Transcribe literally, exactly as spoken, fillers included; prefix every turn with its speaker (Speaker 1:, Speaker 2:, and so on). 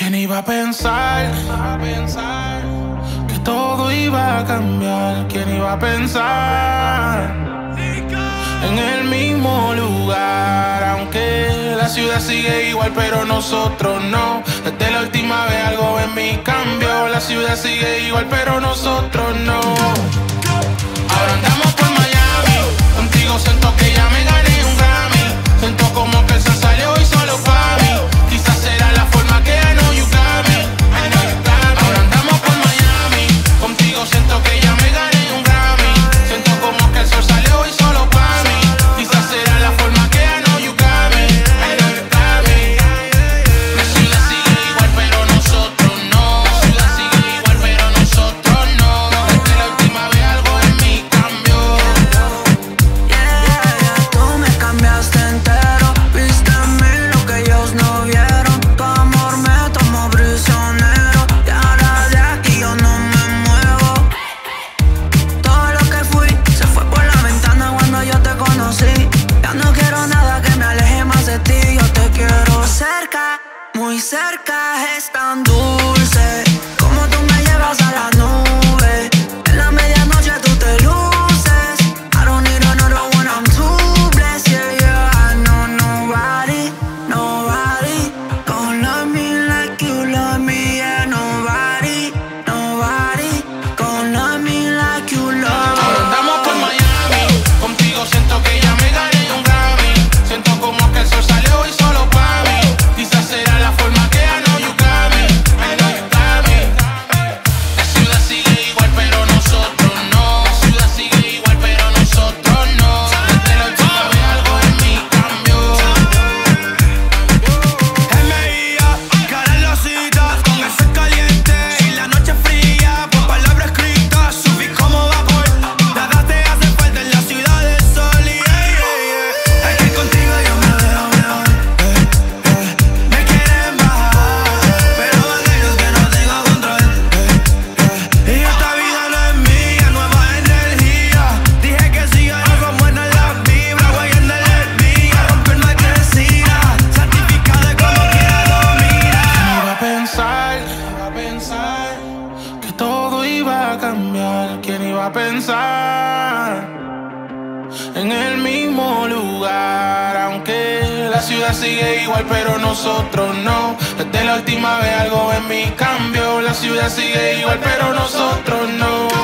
Speaker 1: ¿Quién iba a pensar que todo iba a cambiar? ¿Quién iba a pensar en el mismo lugar? Aunque la ciudad sigue igual, pero nosotros no. Desde la última vez algo en mí cambió. La ciudad sigue igual, pero nosotros no. Ahora andamos por Miami. Contigo siento que ya me gané un Grammy. Siento como que el sol salió hoy solo para mí. Quizás será la forma que I know you got me. I know you got me. Ahora andamos por Miami. Contigo siento que ya me gané un Grammy. Siento como que el sol salió hoy solo para mí. Quizás será la forma que I know you got me. I know you got me. La ciudad sigue igual, pero nosotros no. La ciudad sigue igual, pero nosotros no. Desde la última vez algo en mí cambió.
Speaker 2: Yeah, yeah, tú me cambiaste entero. Viste en mí lo que ellos no vieron. Tu amor me tomó prisionero. Y ahora de aquí yo no me muevo. Todo lo que fui se fue por la ventana cuando yo te conocí. Ya no quiero nada que me aleje más de ti. Yo te quiero cerca, muy cerca. Es tan dulce como tú me llevas a la nube. En la medianoche tú te luces. I don't need another one, I'm too blessed. Yeah, yeah, I know nobody, nobody gon' love me like you love me. Yeah, nobody, nobody gon' love me like you love me.
Speaker 1: Ahora andamos por Miami. Contigo siento que ya me gané un Grammy. Siento como que el sol salió hoy solo para mí. Quizás será la forma que I know you got me. I know you got me. La ciudad sigue igual, pero nosotros no. La ciudad sigue igual, pero nosotros no. Desde la última vez algo en mí cambió.
Speaker 3: M I A, cara en la cita, con el sol caliente y la noche fría, por palabra escrita, subí como vapor. Nada te hace falta en la ciudad del sol. Y yeah, yeah, yeah. Es que contigo yo me veo mejor. eh, eh. Me quieren bajar, pero van ellos que no tengo control. eh, eh. Y esta vida no es mía, nueva energía. Dije que sí, ahora son buenas las vibras. Voy a andar en mía, romper más crecida, certificada como quiera lo mira.
Speaker 1: ¿Quién iba a pensar, iba a pensar que todo iba a cambiar? ¿Quién iba a pensar en el mismo lugar? Aunque la ciudad sigue igual, pero nosotros no. Desde la última vez algo en mí cambió. La ciudad sigue igual, pero nosotros no.